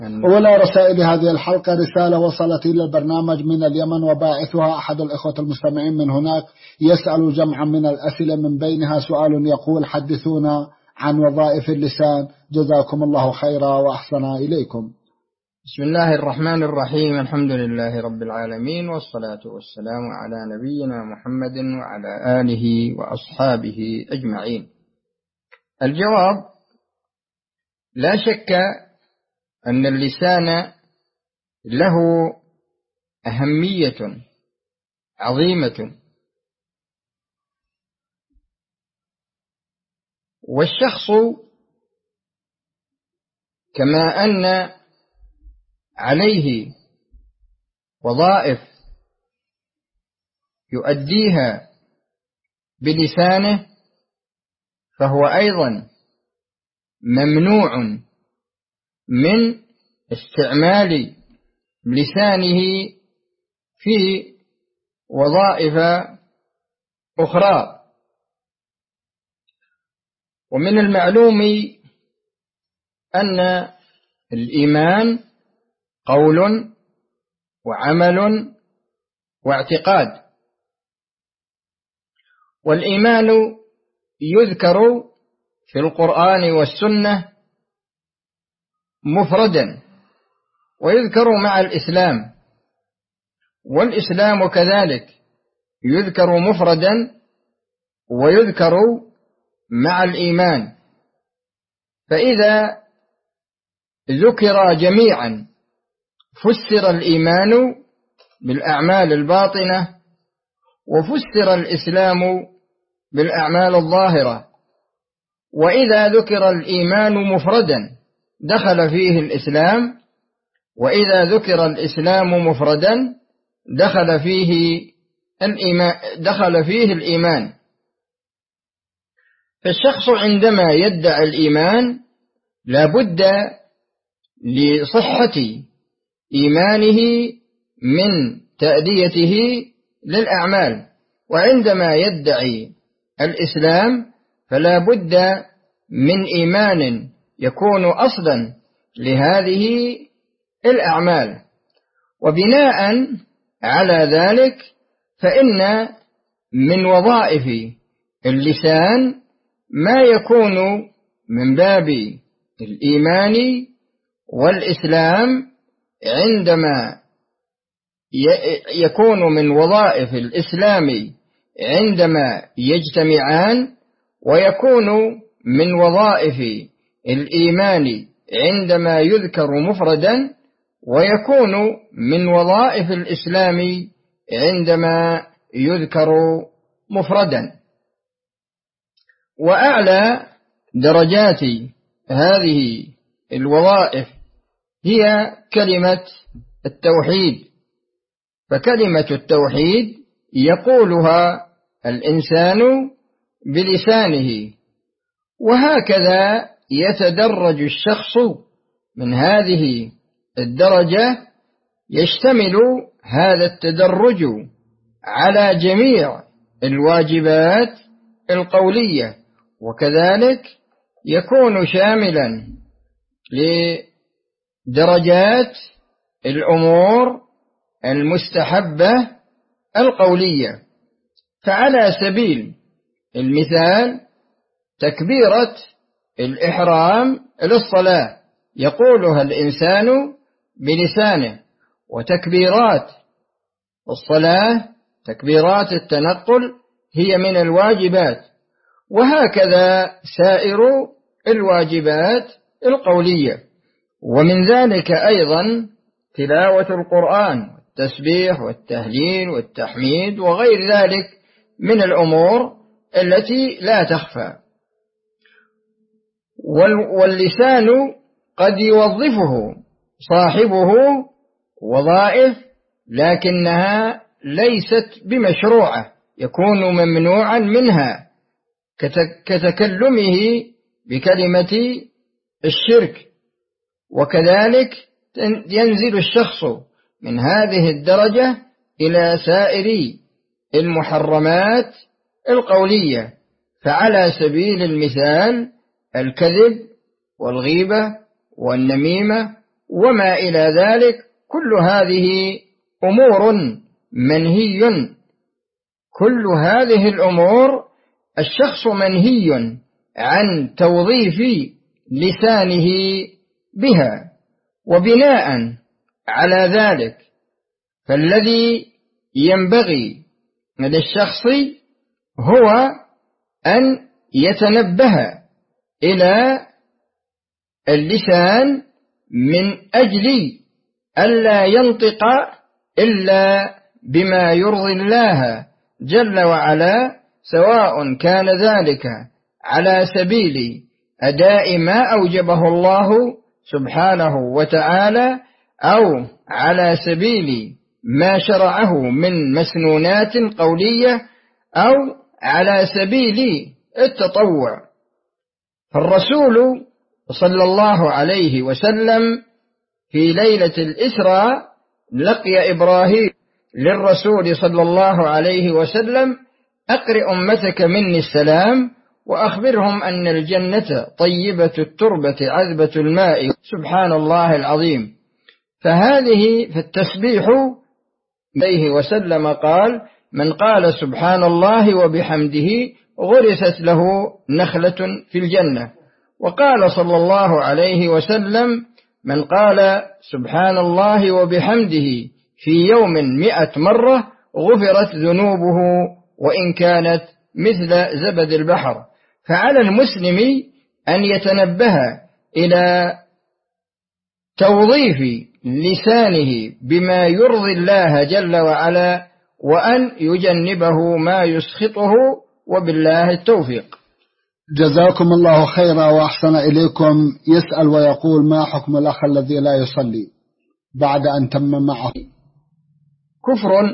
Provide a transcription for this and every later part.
أولى رسائل هذه الحلقة رسالة وصلت إلى البرنامج من اليمن، وباعثها أحد الإخوة المستمعين من هناك يسأل جمعا من الأسئلة، من بينها سؤال يقول: حدثونا عن وظائف اللسان، جزاكم الله خيرا وأحسن إليكم. بسم الله الرحمن الرحيم، الحمد لله رب العالمين، والصلاة والسلام على نبينا محمد وعلى آله وأصحابه أجمعين. الجواب: لا شك أن اللسان له أهمية عظيمة، والشخص كما أن عليه وظائف يؤديها بلسانه، فهو أيضا ممنوع من استعمال لسانه في وظائف أخرى. ومن المعلوم أن الإيمان قول وعمل واعتقاد، والإيمان يذكر في القرآن والسنة مفردا، ويذكر مع الإسلام، والإسلام كذلك يذكر مفردا ويذكر مع الإيمان. فإذا ذكر جميعا فسر الإيمان بالأعمال الباطنة، وفسر الإسلام بالأعمال الظاهرة. وإذا ذكر الإيمان مفردا دخل فيه الإسلام، وإذا ذكر الإسلام مفردا دخل فيه الإيمان. فالشخص عندما يدعي الإيمان لا بد لصحة إيمانه من تأديته للأعمال، وعندما يدعي الإسلام فلا بد من إيمان يكون أصلا لهذه الأعمال. وبناء على ذلك فإن من وظائف اللسان ما يكون من باب الإيمان والإسلام، عندما يكون من وظائف الإسلام عندما يجتمعان، ويكون من وظائف الإيمان عندما يذكر مفردا، ويكون من وظائف الإسلام عندما يذكر مفردا. وأعلى درجات هذه الوظائف هي كلمة التوحيد، فكلمة التوحيد يقولها الإنسان بلسانه، وهكذا يتدرج الشخص من هذه الدرجة. يشتمل هذا التدرج على جميع الواجبات القولية، وكذلك يكون شاملا لدرجات الأمور المستحبة القولية. فعلى سبيل المثال تكبيرة الإحرام للصلاة يقولها الإنسان بلسانه، وتكبيرات الصلاة تكبيرات التنقل هي من الواجبات، وهكذا سائر الواجبات القولية. ومن ذلك أيضا تلاوة القرآن والتسبيح والتهليل والتحميد وغير ذلك من الأمور التي لا تخفى. واللسان قد يوظفه صاحبه وظائف لكنها ليست بمشروعة، يكون ممنوعا منها، كتكلمه بكلمة الشرك. وكذلك ينزل الشخص من هذه الدرجة إلى سائر المحرمات القولية. فعلى سبيل المثال الكذب والغيبة والنميمة وما إلى ذلك. كل هذه أمور منهي، كل هذه الأمور الشخص منهي عن توظيف لسانه بها. وبناء على ذلك فالذي ينبغي للشخص هو أن يتنبه إلى اللسان من أجل ألا ينطق إلا بما يرضي الله جل وعلا، سواء كان ذلك على سبيل أداء ما أوجبه الله سبحانه وتعالى، أو على سبيل ما شرعه من مسنونات قولية، أو على سبيل التطوع. فالرسول صلى الله عليه وسلم في ليلة الإسراء لقي إبراهيم للرسول صلى الله عليه وسلم: أقرئ أمتك مني السلام وأخبرهم أن الجنة طيبة التربة عذبة الماء. سبحان الله العظيم. فالتسبيح عليه وسلم قال: من قال سبحان الله وبحمده غرست له نخلة في الجنة. وقال صلى الله عليه وسلم: من قال سبحان الله وبحمده في يوم 100 مرة غفرت ذنوبه وإن كانت مثل زبد البحر. فعلى المسلم أن يتنبه إلى توظيف لسانه بما يرضي الله جل وعلا، وأن يجنبه ما يسخطه، وبالله التوفيق. جزاكم الله خيرا وأحسن إليكم. يسأل ويقول: ما حكم الأخ الذي لا يصلي بعد أن تم معه؟ كفر.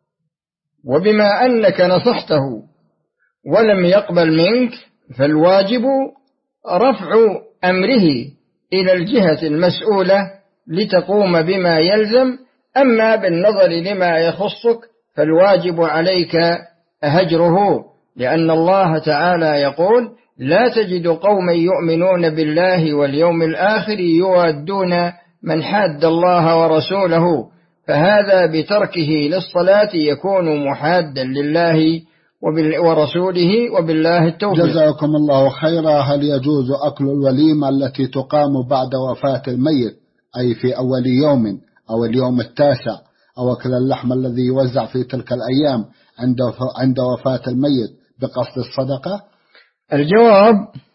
وبما أنك نصحته ولم يقبل منك فالواجب رفع أمره إلى الجهة المسؤولة لتقوم بما يلزم. أما بالنظر لما يخصك فالواجب عليك هجره، لأن الله تعالى يقول: لا تجد قوما يؤمنون بالله واليوم الآخر يوادون من حاد الله ورسوله. فهذا بتركه للصلاة يكون محادا لله ورسوله، وبالله التوفيق. جزاكم الله خيرا. هل يجوز أكل الوليمة التي تقام بعد وفاة الميت، أي في أول يوم أو اليوم التاسع، أو أكل اللحم الذي يوزع في تلك الأيام عند وفاة الميت بقصد الصدقة؟ الجواب: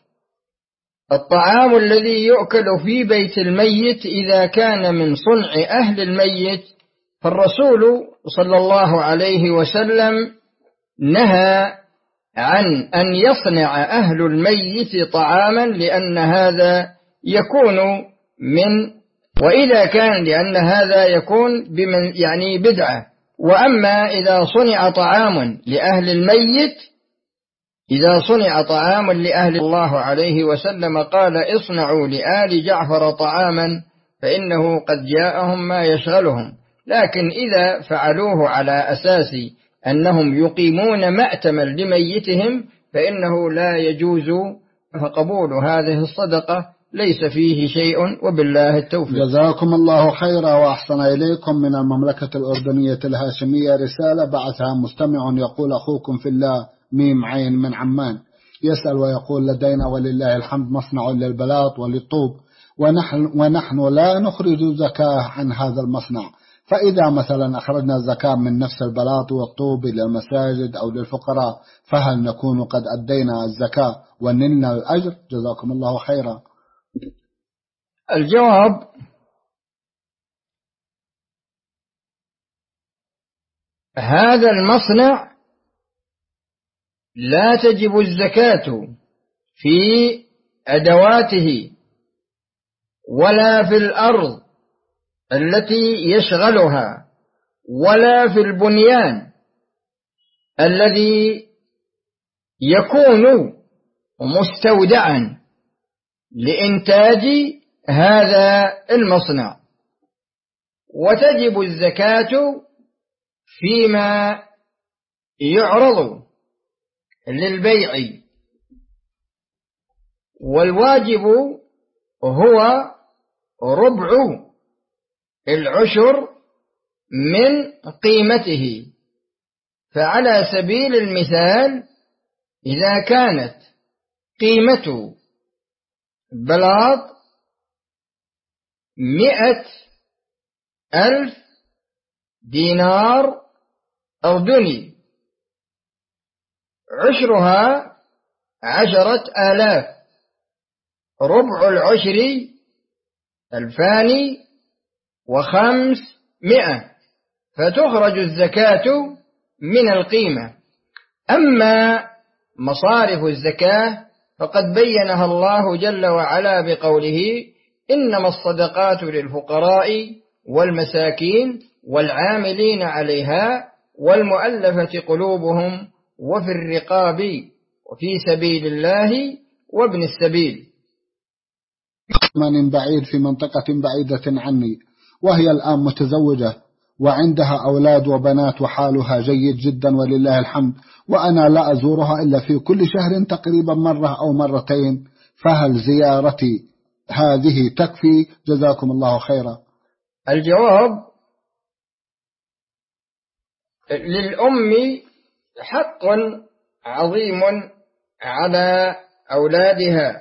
الطعام الذي يؤكل في بيت الميت إذا كان من صنع أهل الميت فالرسول صلى الله عليه وسلم نهى عن أن يصنع أهل الميت طعاما، لأن هذا يكون وإذا كان لأن هذا يكون يعني بدعة. وأما إذا صنع طعام لأهل الميت، إذا صنع طعام لأهل الله عليه وسلم قال: اصنعوا لآل جعفر طعاما فإنه قد جاءهم ما يشغلهم. لكن إذا فعلوه على أساس أنهم يقيمون مأتما لميتهم فإنه لا يجوز، فقبول هذه الصدقة ليس فيه شيء، وبالله التوفيق. جزاكم الله خيرا وأحسن إليكم. من المملكة الأردنية الهاشمية رسالة بعثها مستمع يقول: أخوكم في الله ميم عين من عمان، يسأل ويقول: لدينا ولله الحمد مصنع للبلاط وللطوب، ونحن لا نخرج زكاة عن هذا المصنع، فإذا مثلا أخرجنا الزكاة من نفس البلاط والطوب إلى المساجد أو للفقراء فهل نكون قد أدينا الزكاة ونلنا الأجر؟ جزاكم الله خيرا. الجواب: هذا المصنع لا تجب الزكاة في أدواته ولا في الأرض التي يشغلها ولا في البنيان الذي يكون مستودعا لإنتاج هذا المصنع، وتجب الزكاة فيما يعرض للبيع، والواجب هو ربع العشر من قيمته. فعلى سبيل المثال إذا كانت قيمة بلاط 100,000 دينار أردني، عشرها 10,000، ربع العشر 2,500، فتخرج الزكاة من القيمة. أما مصارف الزكاة فقد بينها الله جل وعلا بقوله: إنما الصدقات للفقراء والمساكين والعاملين عليها والمؤلفة قلوبهم وفي الرقاب وفي سبيل الله وابن السبيل. من بعيد في منطقة بعيدة عني، وهي الآن متزوجة وعندها أولاد وبنات وحالها جيد جدا ولله الحمد، وأنا لا أزورها إلا في كل شهر تقريبا مرة أو مرتين، فهل زيارتي هذه تكفي؟ جزاكم الله خيرا. الجواب: للأم حق عظيم على أولادها،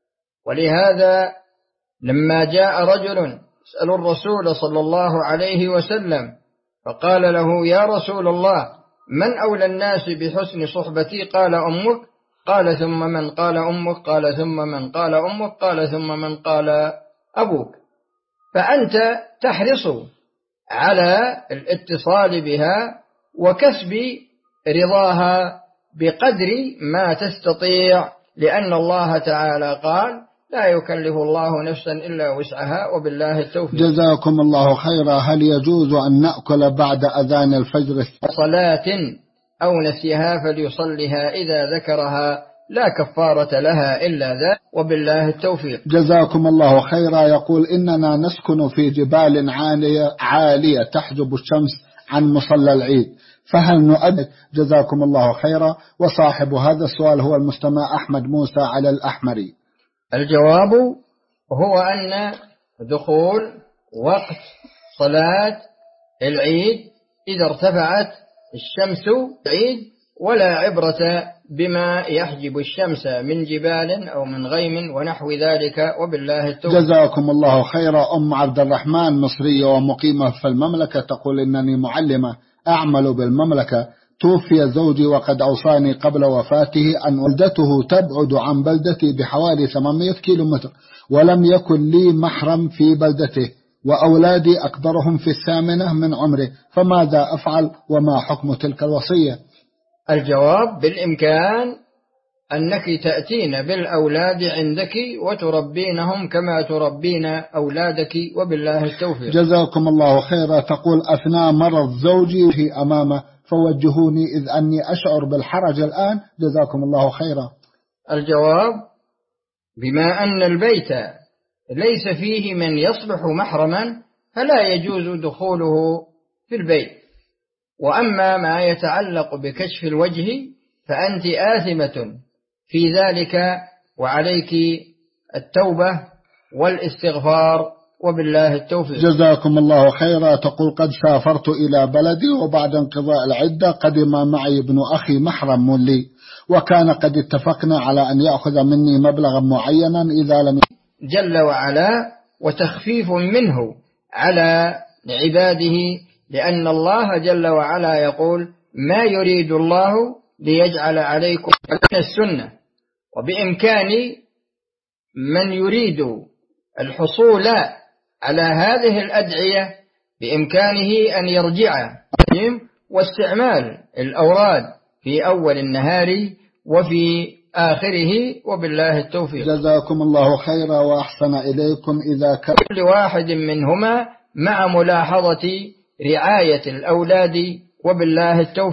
ولهذا لما جاء رجل يسأل الرسول صلى الله عليه وسلم فقال له: يا رسول الله، من أولى الناس بحسن صحبتي؟ قال: أمك. قال: ثم من؟ قال: أمك. قال: ثم من؟ قال: أمك. قال: ثم من؟ قال: أبوك. فأنت تحرص على الاتصال بها وكسب رضاها بقدر ما تستطيع، لأن الله تعالى قال: لا يكلف الله نفسا إلا وسعها، وبالله التوفيق. جزاكم الله خيرا. هل يجوز أن نأكل بعد أذان الفجر صلاة أو نسيها فليصلها إذا ذكرها، لا كفارة لها إلا ذا، وبالله التوفيق. جزاكم الله خيرا. يقول: إننا نسكن في جبال عالية تحجب الشمس عن مصلى العيد، فهل نؤدي؟ جزاكم الله خيرا. وصاحب هذا السؤال هو المستمع أحمد موسى على الأحمري. الجواب هو أن دخول وقت صلاة العيد إذا ارتفعت الشمس العيد، ولا عبرة بما يحجب الشمس من جبال أو من غيم ونحو ذلك، وبالله التوفيق. جزاكم الله خيرا. أم عبد الرحمن مصرية ومقيمة في المملكة تقول: إنني معلمة أعمل بالمملكة، توفي زوجي وقد أوصاني قبل وفاته أن والدته تبعد عن بلدتي بحوالي 800 كيلومتر، ولم يكن لي محرم في بلدته، وأولادي أكبرهم في 8 من عمره، فماذا أفعل وما حكم تلك الوصية؟ الجواب: بالإمكان أنك تأتين بالأولاد عندك وتربينهم كما تربين أولادك، وبالله التوفيق. جزاكم الله خيرا. تقول: أثناء مرض زوجي أمامه فوجهوني إذ أني أشعر بالحرج الآن، جزاكم الله خيرا. الجواب: بما أن البيت ليس فيه من يصلح محرما فلا يجوز دخوله في البيت، وأما ما يتعلق بكشف الوجه فأنت آثمة في ذلك، وعليك التوبة والاستغفار، وبالله التوفيق. جزاكم الله خيرا. تقول: قد سافرت إلى بلدي وبعد انقضاء العدة قدم معي ابن أخي محرم لي، وكان قد اتفقنا على أن يأخذ مني مبلغا معينا إذا لم جل وعلا، وتخفيف منه على عباده، لأن الله جل وعلا يقول: ما يريد الله ليجعل عليكم من السنة. وبإمكان من يريد الحصول على هذه الأدعية بإمكانه أن يرجع واستعمال الأوراد في أول النهار وفي آخره، وبالله التوفيق. جزاكم الله خيرا وأحسن إليكم. إذا كان كل واحد منهما مع ملاحظة رعاية الأولاد، وبالله التوفيق.